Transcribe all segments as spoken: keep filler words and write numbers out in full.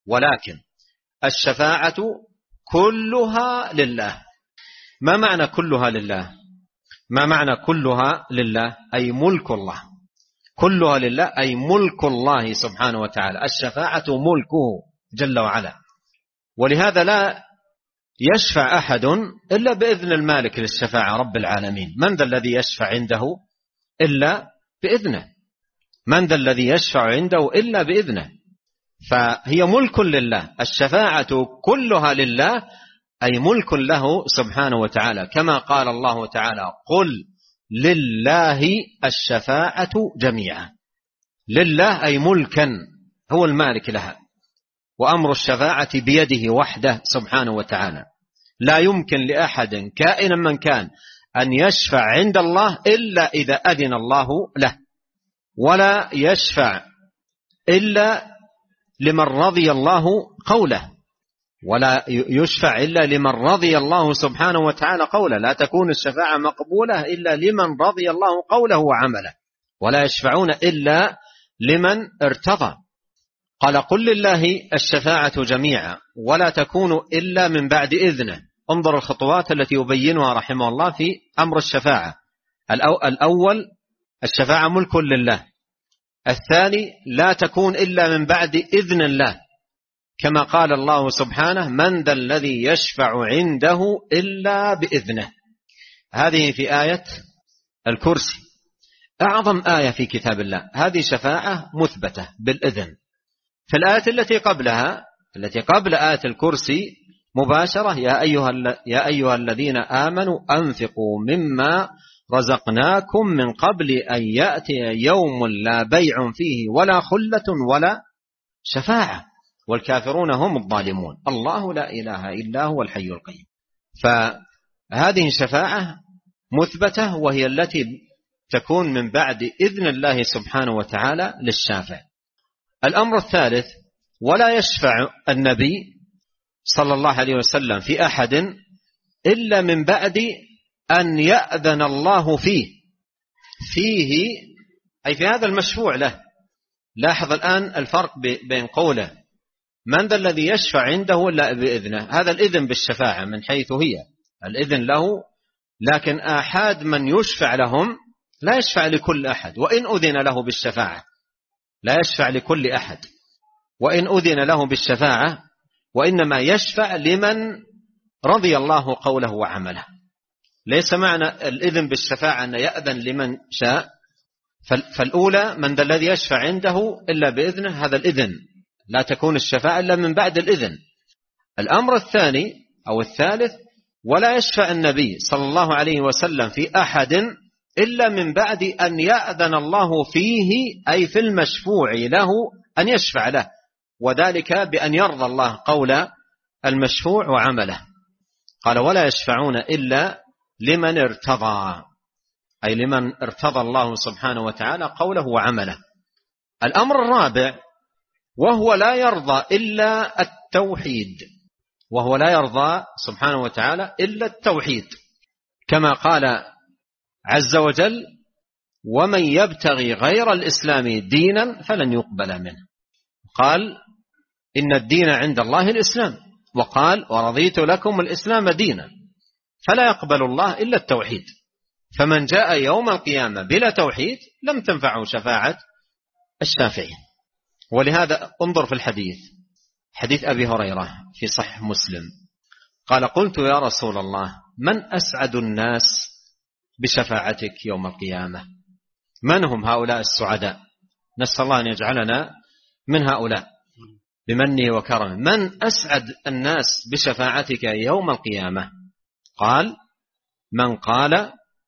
ولكن الشفاعة كلها لله. ما معنى كلها لله؟ ما معنى كلها لله؟ أي ملك الله. كلها لله أي ملك الله سبحانه وتعالى. الشفاعة ملكه جل وعلا، ولهذا لا يشفع أحد إلا بإذن المالك للشفاعة رب العالمين. من ذا الذي يشفع عنده إلا بإذنه؟ من ذا الذي يشفع عنده إلا بإذنه؟ فهي ملك لله. الشفاعة كلها لله أي ملك له سبحانه وتعالى، كما قال الله تعالى: قل لله الشفاعة جميعا. لله أي ملكا، هو المالك لها، وأمر الشفاعة بيده وحده سبحانه وتعالى. لا يمكن لأحد كائنا من كان أن يشفع عند الله إلا إذا أذن الله له، ولا يشفع إلا لمن رضي الله قوله، ولا يشفع إلا لمن رضي الله سبحانه وتعالى قوله. لا تكون الشفاعة مقبولة إلا لمن رضي الله قوله وعمله، ولا يشفعون إلا لمن ارتضى. قال: قل لله الشفاعة جميعا ولا تكون إلا من بعد إذنه. انظر الخطوات التي يبينها رحمه الله في أمر الشفاعة. الأول: الشفاعة ملك لله. الثاني: لا تكون إلا من بعد إذن الله، كما قال الله سبحانه: من ذا الذي يشفع عنده إلا بإذنه. هذه في آية الكرسي، أعظم آية في كتاب الله. هذه شفاعة مثبتة بالإذن. في الآية التي قبلها، التي قبل آية الكرسي مباشرة: يا أيها, يا أيها الذين آمنوا أنفقوا مما رزقناكم من قبل أن يأتي يوم لا بيع فيه ولا خلة ولا شفاعة والكافرون هم الظالمون. الله لا إله إلا هو الحي القيوم. فهذه شفاعة مثبتة، وهي التي تكون من بعد إذن الله سبحانه وتعالى للشافع. الأمر الثالث: ولا يشفع النبي صلى الله عليه وسلم في أحد إلا من بعد أن يأذن الله فيه. فيه أي في هذا المشفوع له. لاحظ الآن الفرق بين قوله: من ذا الذي يشفع عنده إلا بإذنه. هذا الإذن بالشفاعة من حيث هي الإذن له، لكن آحاد من يشفع لهم لا يشفع لكل أحد، وإن أذن له بالشفاعة لا يشفع لكل أحد وإن أذن له بالشفاعة، وإنما يشفع لمن رضي الله قوله وعمله. ليس معنى الإذن بالشفاعة أن يأذن لمن شاء. فالأولى: من ذا الذي يشفع عنده إلا بإذنه، هذا الإذن، لا تكون الشفاعة إلا من بعد الإذن. الأمر الثاني أو الثالث: ولا يشفع النبي صلى الله عليه وسلم في أحد إلا من بعد أن يأذن الله فيه، أي في المشفوع له أن يشفع له، وذلك بأن يرضى الله قول المشفوع وعمله. قال: ولا يشفعون إلا لمن ارتضى، أي لمن ارتضى الله سبحانه وتعالى قوله وعمله. الأمر الرابع: وهو لا يرضى إلا التوحيد. وهو لا يرضى سبحانه وتعالى إلا التوحيد، كما قال عز وجل: ومن يبتغي غير الإسلام دينا فلن يقبل منه. قال: إن الدين عند الله الإسلام، وقال: ورضيت لكم الإسلام دينا. فلا يقبل الله إلا التوحيد. فمن جاء يوم القيامة بلا توحيد لم تنفعه شفاعة الشافعين. ولهذا انظر في الحديث، حديث أبي هريرة في صحيح مسلم، قال: قلت يا رسول الله من أسعد الناس بشفاعتك يوم القيامة؟ من هم هؤلاء السعداء؟ نسأل الله أن يجعلنا من هؤلاء بمنه وكرمه. من أسعد الناس بشفاعتك يوم القيامة؟ قال: من قال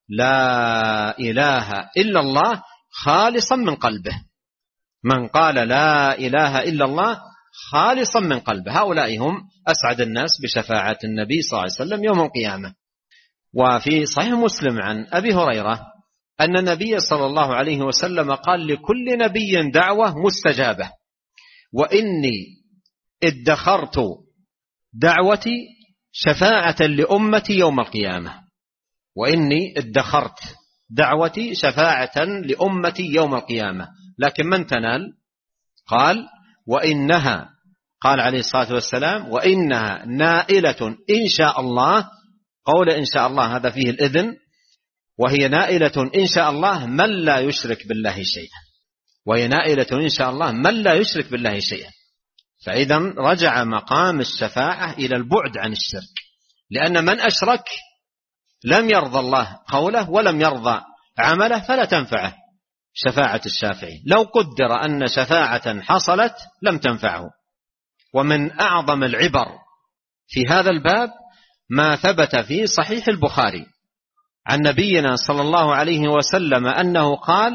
لا إله إلا الله خالصا من قلبه. من قال لا إله إلا الله خالصا من قلبه، هؤلاء هم أسعد الناس بشفاعة النبي صلى الله عليه وسلم يوم القيامة. وفي صحيح مسلم عن أبي هريرة أن النبي صلى الله عليه وسلم قال: لكل نبي دعوة مستجابة، وإني ادخرت دعوتي شفاعة لأمتي يوم القيامة. وإني ادخرت دعوتي شفاعة لأمتي يوم القيامة، لكن من تنال؟ قال: وإنها قال عليه الصلاة والسلام: وإنها نائلة إن شاء الله. قول إن شاء الله هذا فيه الإذن، وهي نائلة إن شاء الله من لا يشرك بالله شيئا، وهي نائلة إن شاء الله من لا يشرك بالله شيئا. فإذا رجع مقام الشفاعة إلى البعد عن الشرك، لأن من أشرك لم يرضى الله قوله ولم يرضى عمله، فلا تنفعه شفاعة الشافعين. لو قدر أن شفاعة حصلت لم تنفعه. ومن أعظم العبر في هذا الباب ما ثبت في صحيح البخاري عن نبينا صلى الله عليه وسلم أنه قال: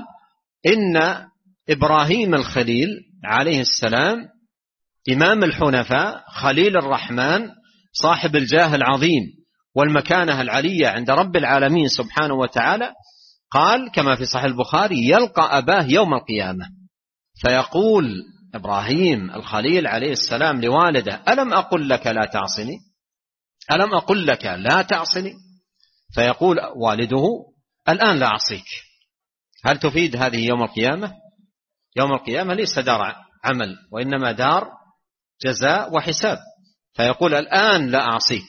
إن إبراهيم الخليل عليه السلام إمام الحنفاء خليل الرحمن صاحب الجاه العظيم والمكانة العلية عند رب العالمين سبحانه وتعالى، قال كما في صحيح البخاري: يلقى أباه يوم القيامة فيقول إبراهيم الخليل عليه السلام لوالده: ألم أقل لك لا تعصني؟ ألم أقل لك لا تعصني؟ فيقول والده: الآن لا أعصيك. هل تفيد هذه يوم القيامة؟ يوم القيامة ليس دار عمل، وإنما دار جزاء وحساب. فيقول: الآن لا أعصيك.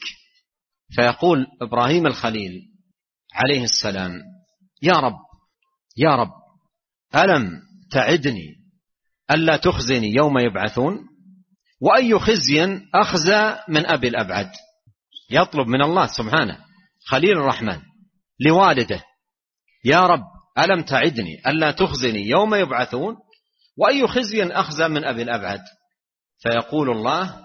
فيقول إبراهيم الخليل عليه السلام: يا رب يا رب ألم تعدني ألا تخزني يوم يبعثون؟ وأي خزي أخزى من أبي الأبعد. يطلب من الله سبحانه خليل الرحمن لوالده: يا رب ألم تعدني ألا تخزني يوم يبعثون؟ وأي خزي أخزى من أبي الأبعد. فيقول الله: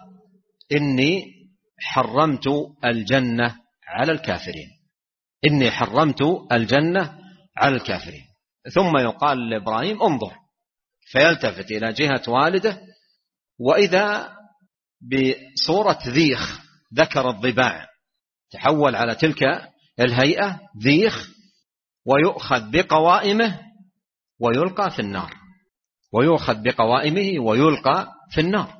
إني حرمت الجنة على الكافرين، إني حرمت الجنة على الكافرين. ثم يقال لإبراهيم: انظر. فيلتفت إلى جهة والده، وإذا بصورة ذيخ ذكر الضباع تحول على تلك الهيئة ذيخ، ويؤخذ بقوائمه ويلقى في النار، ويؤخذ بقوائمه ويلقى في النار.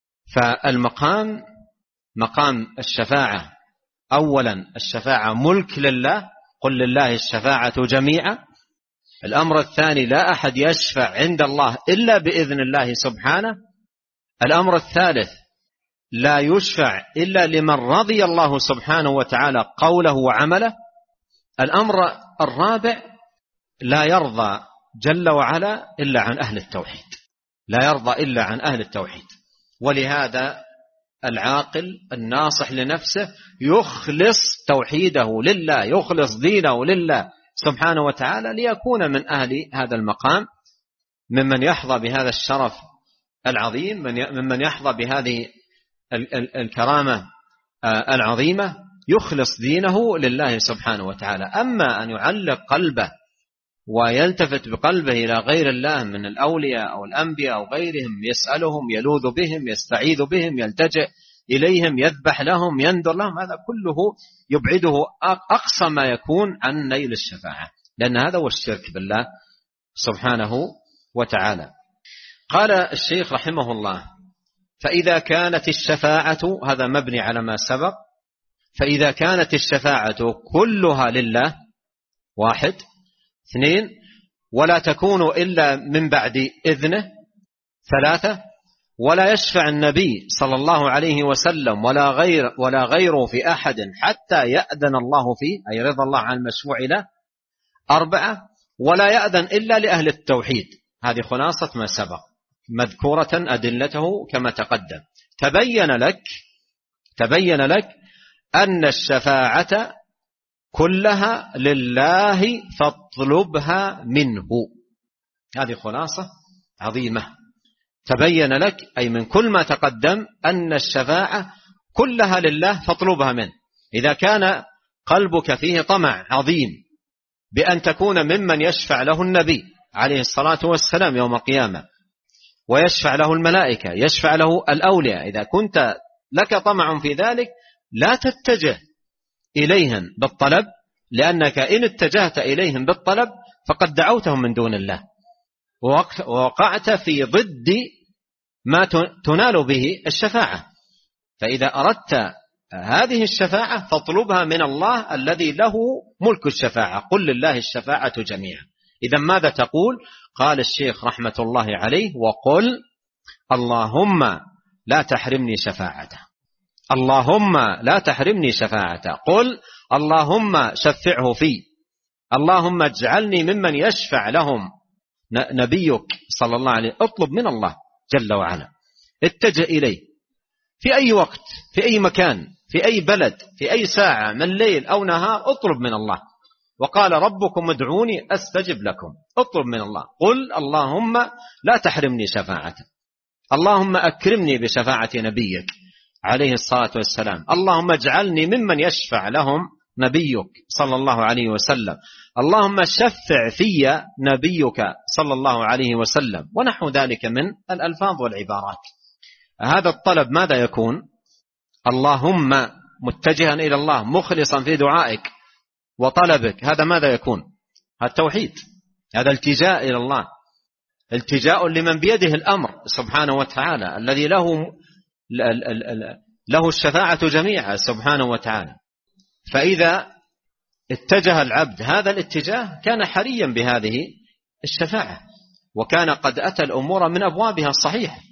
فالمقام مقام الشفاعة، أولا الشفاعة ملك لله، قل لله الشفاعة جميعا. الأمر الثاني: لا أحد يشفع عند الله إلا بإذن الله سبحانه. الأمر الثالث: لا يشفع إلا لمن رضي الله سبحانه وتعالى قوله وعمله. الأمر الرابع: لا يرضى جل وعلا إلا عن أهل التوحيد، لا يرضى إلا عن أهل التوحيد. ولهذا العاقل الناصح لنفسه يخلص توحيده لله، يخلص دينه لله سبحانه وتعالى، ليكون من أهل هذا المقام، ممن يحظى بهذا الشرف العظيم، ممن يحظى بهذه الكرامة العظيمة، يخلص دينه لله سبحانه وتعالى. أما أن يعلق قلبه ويلتفت بقلبه إلى غير الله من الأولياء أو الأنبياء أو غيرهم، يسألهم، يلوذ بهم، يستعيذ بهم، يلتجئ إليهم، يذبح لهم، ينذر لهم، هذا كله يبعده أقصى ما يكون عن نيل الشفاعة، لأن هذا هو الشرك بالله سبحانه وتعالى. قال الشيخ رحمه الله: فإذا كانت الشفاعة، هذا مبني على ما سبق، فإذا كانت الشفاعة كلها لله، واحد. اثنين: ولا تكون إلا من بعد إذنه. ثلاثة: ولا يشفع النبي صلى الله عليه وسلم ولا غير ولا غيره في أحد حتى يأذن الله فيه، أي رضا الله عن المشفوع له. أربعة: ولا يأذن إلا لأهل التوحيد. هذه خلاصة ما سبق، مذكورة أدلته كما تقدم. تبين لك تبين لك أن الشفاعة كلها لله فاطلبها منه. هذه خلاصة عظيمة. تبين لك أي من كل ما تقدم أن الشفاعة كلها لله فاطلبها منه. إذا كان قلبك فيه طمع عظيم بأن تكون ممن يشفع له النبي عليه الصلاة والسلام يوم القيامة، ويشفع له الملائكة، يشفع له الأولياء، إذا كنت لك طمع في ذلك لا تتجه إليهم بالطلب، لأنك إن اتجهت إليهم بالطلب فقد دعوتهم من دون الله، ووقعت في ضد ما تنال به الشفاعة. فإذا أردت هذه الشفاعة فاطلبها من الله الذي له ملك الشفاعة، قل لله الشفاعة جميعا. إذا ماذا تقول؟ قال الشيخ رحمة الله عليه: وقل اللهم لا تحرمني شفاعته، اللهم لا تحرمني شفاعته. قل اللهم شفعه في، اللهم اجعلني ممن يشفع لهم نبيك صلى الله عليه وسلم. اطلب من الله جل وعلا، اتجه إليه في أي وقت، في أي مكان، في أي بلد، في أي ساعة من ليل أو نهار، اطلب من الله. وقال ربكم ادعوني أستجب لكم. اطلب من الله، قل اللهم لا تحرمني شفاعته، اللهم أكرمني بشفاعة نبيك عليه الصلاة والسلام، اللهم اجعلني ممن يشفع لهم نبيك صلى الله عليه وسلم، اللهم شفع في نبيك صلى الله عليه وسلم، ونحو ذلك من الألفاظ والعبارات. هذا الطلب ماذا يكون؟ اللهم متجها إلى الله مخلصا في دعائك وطلبك، هذا ماذا يكون؟ هذا التوحيد، هذا التجاء إلى الله، التجاء لمن بيده الأمر سبحانه وتعالى، الذي له له الشفاعة جميعا سبحانه وتعالى. فإذا اتجه العبد هذا الاتجاه كان حريا بهذه الشفاعة، وكان قد أتى الأمور من أبوابها الصحيح.